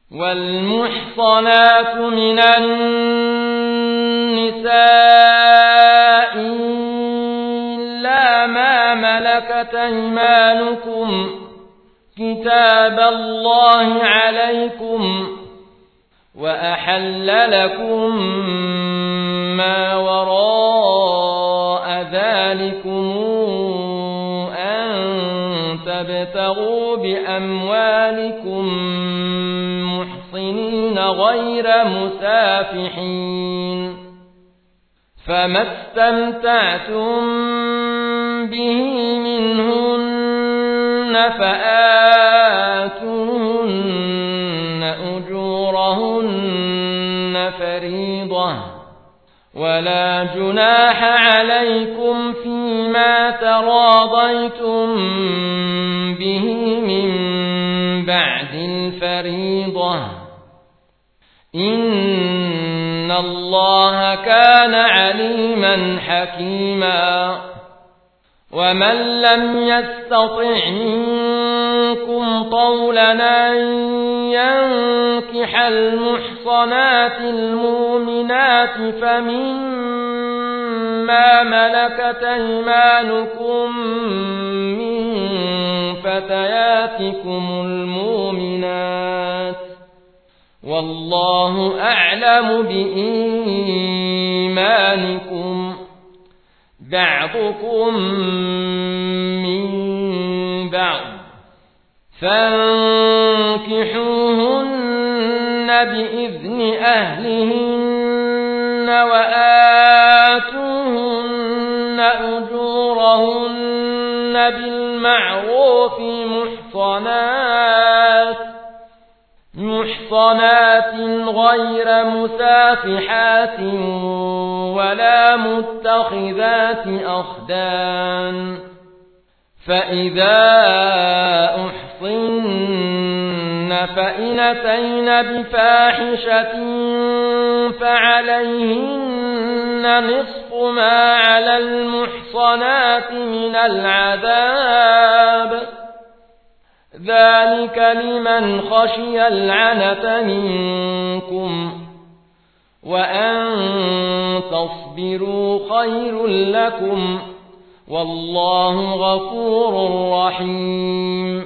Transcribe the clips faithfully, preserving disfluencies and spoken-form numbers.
والمحصنات من النساء إلا ما ملكت أيمانكم كتاب الله عليكم وأحل لكم ما وراء ذلكم أن تبتغوا بأموالكم محصنين غير مسافحين فما استمتعتم به منهن فآتوهن أجورهن فريضة ولا جناح عليكم فيما تراضيتم به من بعد الفريضة إن الله كان عليما حكيما ومن لم يستطع منكم طولا أن ينكح المحصنات المؤمنات فمما ملكت أيمانكم من فتياتكم المؤمنات والله أعلم بإيمانكم بعضكم من بعض فانكحوهن بإذن أهلهن وآتوهن أجورهن بالمعروف محصنات محصنات غير مسافحات ولا متخذات أخدان فإذا أحصن فإن أتين بفاحشة فعليهن نصف ما على المحصنات من العذاب ذلك لمن خشي العنة منكم وأن تصبروا خير لكم والله غفور رحيم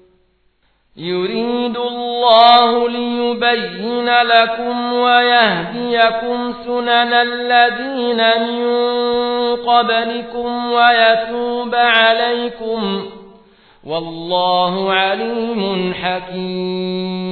يريد الله ليبين لكم ويهديكم سنن الذين من قبلكم ويتوب عليكم والله عليم حكيم